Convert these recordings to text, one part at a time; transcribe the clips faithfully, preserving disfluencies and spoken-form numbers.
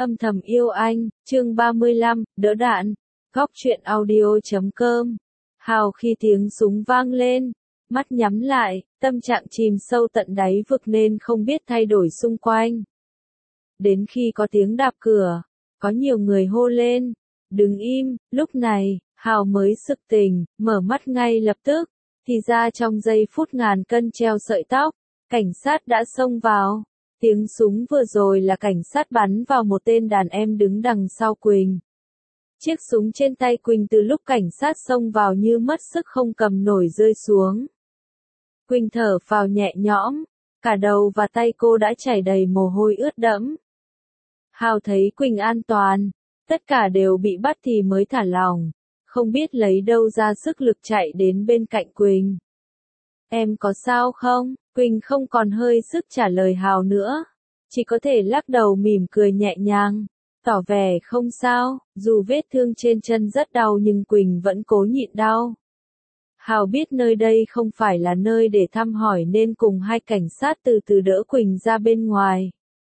Âm thầm yêu anh, chương ba mươi lăm, đỡ đạn, góc truyện audio chấm com. Hào khi tiếng súng vang lên, mắt nhắm lại, tâm trạng chìm sâu tận đáy vực nên không biết thay đổi xung quanh. Đến khi có tiếng đạp cửa, có nhiều người hô lên, đừng im, lúc này, Hào mới sực tỉnh, mở mắt ngay lập tức, thì ra trong giây phút ngàn cân treo sợi tóc, cảnh sát đã xông vào. Tiếng súng vừa rồi là cảnh sát bắn vào một tên đàn em đứng đằng sau Quỳnh. Chiếc súng trên tay Quỳnh từ lúc cảnh sát xông vào như mất sức không cầm nổi rơi xuống. Quỳnh thở phào nhẹ nhõm, cả đầu và tay cô đã chảy đầy mồ hôi ướt đẫm. Hào thấy Quỳnh an toàn, tất cả đều bị bắt thì mới thả lỏng, không biết lấy đâu ra sức lực chạy đến bên cạnh Quỳnh. Em có sao không? Quỳnh không còn hơi sức trả lời Hào nữa, chỉ có thể lắc đầu mỉm cười nhẹ nhàng, tỏ vẻ không sao, dù vết thương trên chân rất đau nhưng Quỳnh vẫn cố nhịn đau. Hào biết nơi đây không phải là nơi để thăm hỏi nên cùng hai cảnh sát từ từ đỡ Quỳnh ra bên ngoài.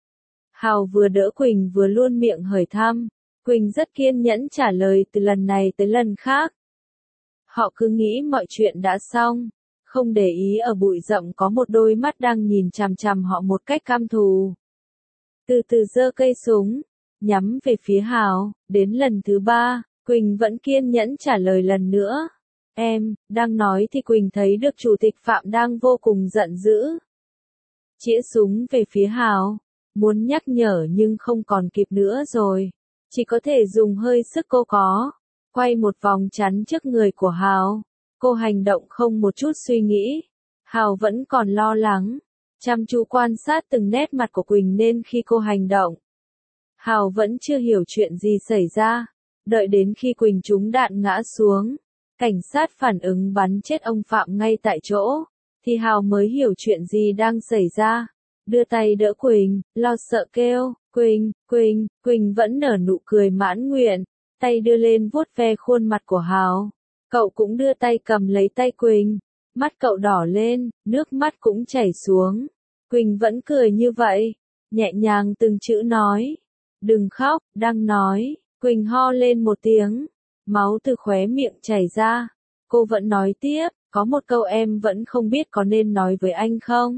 Hào vừa đỡ Quỳnh vừa luôn miệng hỏi thăm, Quỳnh rất kiên nhẫn trả lời từ lần này tới lần khác. Họ cứ nghĩ mọi chuyện đã xong, không để ý ở bụi rậm có một đôi mắt đang nhìn chằm chằm họ một cách căm thù. Từ từ giơ cây súng, nhắm về phía Hào, đến lần thứ ba, Quỳnh vẫn kiên nhẫn trả lời lần nữa. Em, đang nói thì Quỳnh thấy được chủ tịch Phạm đang vô cùng giận dữ. Chĩa súng về phía Hào, muốn nhắc nhở nhưng không còn kịp nữa rồi, chỉ có thể dùng hơi sức cô có, quay một vòng chắn trước người của Hào. Cô hành động không một chút suy nghĩ. Hào vẫn còn lo lắng, chăm chú quan sát từng nét mặt của Quỳnh nên khi cô hành động, Hào vẫn chưa hiểu chuyện gì xảy ra. Đợi đến khi Quỳnh trúng đạn ngã xuống, cảnh sát phản ứng bắn chết ông Phạm ngay tại chỗ, thì Hào mới hiểu chuyện gì đang xảy ra. Đưa tay đỡ Quỳnh, lo sợ kêu, Quỳnh, Quỳnh, Quỳnh vẫn nở nụ cười mãn nguyện, tay đưa lên vuốt ve khuôn mặt của Hào. Cậu cũng đưa tay cầm lấy tay Quỳnh, mắt cậu đỏ lên, nước mắt cũng chảy xuống. Quỳnh vẫn cười như vậy, nhẹ nhàng từng chữ nói. Đừng khóc, đang nói. Quỳnh ho lên một tiếng, máu từ khóe miệng chảy ra. Cô vẫn nói tiếp, có một câu em vẫn không biết có nên nói với anh không?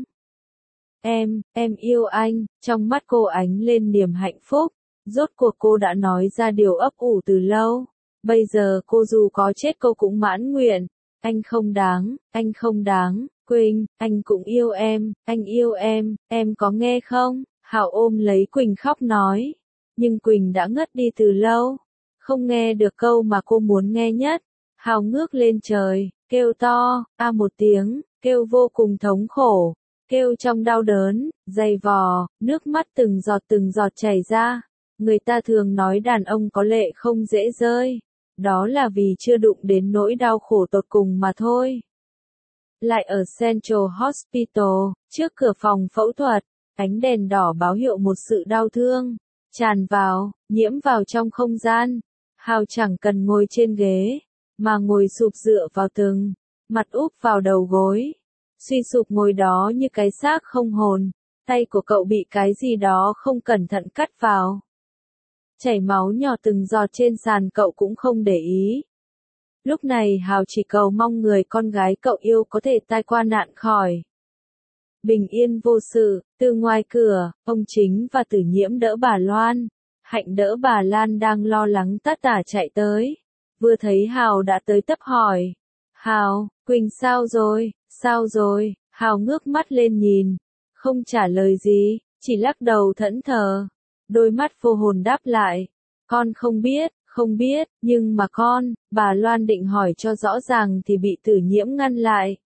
Em, em yêu anh, trong mắt cô ánh lên niềm hạnh phúc. Rốt cuộc cô đã nói ra điều ấp ủ từ lâu. Bây giờ cô dù có chết cô cũng mãn nguyện. Anh không đáng, anh không đáng, Quỳnh, anh cũng yêu em, anh yêu em, em có nghe không? Hào ôm lấy Quỳnh khóc nói. Nhưng Quỳnh đã ngất đi từ lâu, không nghe được câu mà cô muốn nghe nhất. Hào ngước lên trời, kêu to, a một tiếng, kêu vô cùng thống khổ, kêu trong đau đớn, dày vò, nước mắt từng giọt từng giọt chảy ra. Người ta thường nói đàn ông có lệ không dễ rơi. Đó là vì chưa đụng đến nỗi đau khổ tột cùng mà thôi. Lại ở Central Hospital, trước cửa phòng phẫu thuật, ánh đèn đỏ báo hiệu một sự đau thương tràn vào, nhiễm vào trong không gian. Hào chẳng cần ngồi trên ghế, mà ngồi sụp dựa vào tường, mặt úp vào đầu gối, suy sụp ngồi đó như cái xác không hồn. Tay của cậu bị cái gì đó không cẩn thận cắt vào. Chảy máu nhỏ từng giọt trên sàn cậu cũng không để ý. Lúc này Hào chỉ cầu mong người con gái cậu yêu có thể tai qua nạn khỏi. Bình yên vô sự, từ ngoài cửa, ông Chính và Tử Nhiễm đỡ bà Loan. Hạnh đỡ bà Lan đang lo lắng tát tả chạy tới. Vừa thấy Hào đã tới tấp hỏi. Hào, Quỳnh sao rồi, sao rồi? Hào ngước mắt lên nhìn, không trả lời gì, chỉ lắc đầu thẫn thờ. Đôi mắt vô hồn đáp lại, con không biết, không biết, nhưng mà con, bà Loan định hỏi cho rõ ràng thì bị Tử Nhiễm ngăn lại.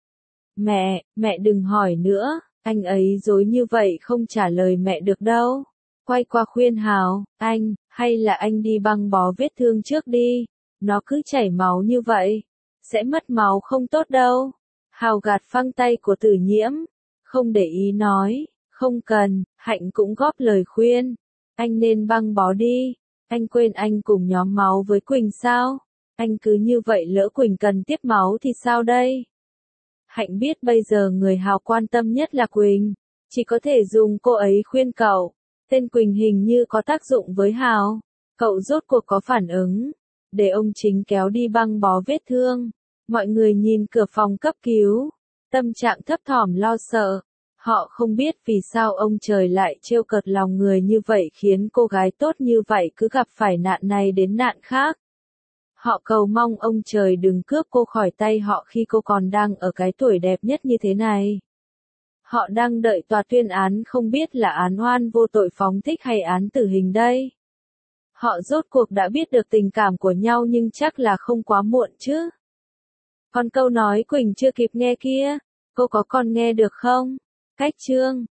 Mẹ, mẹ đừng hỏi nữa, anh ấy dối như vậy không trả lời mẹ được đâu. Quay qua khuyên Hào, anh, hay là anh đi băng bó vết thương trước đi, nó cứ chảy máu như vậy, sẽ mất máu không tốt đâu. Hào gạt phăng tay của Tử Nhiễm, không để ý nói. Không cần, Hạnh cũng góp lời khuyên. Anh nên băng bó đi. Anh quên anh cùng nhóm máu với Quỳnh sao? Anh cứ như vậy lỡ Quỳnh cần tiếp máu thì sao đây? Hạnh biết bây giờ người Hào quan tâm nhất là Quỳnh. Chỉ có thể dùng cô ấy khuyên cậu. Tên Quỳnh hình như có tác dụng với Hào. Cậu rốt cuộc có phản ứng. Để ông chính kéo đi băng bó vết thương. Mọi người nhìn cửa phòng cấp cứu. Tâm trạng thấp thỏm lo sợ. Họ không biết vì sao ông trời lại trêu cợt lòng người như vậy khiến cô gái tốt như vậy cứ gặp phải nạn này đến nạn khác. Họ cầu mong ông trời đừng cướp cô khỏi tay họ khi cô còn đang ở cái tuổi đẹp nhất như thế này. Họ đang đợi tòa tuyên án không biết là án oan vô tội phóng thích hay án tử hình đây. Họ rốt cuộc đã biết được tình cảm của nhau nhưng chắc là không quá muộn chứ. Còn câu nói Quỳnh chưa kịp nghe kia, cô có còn nghe được không? Cách chương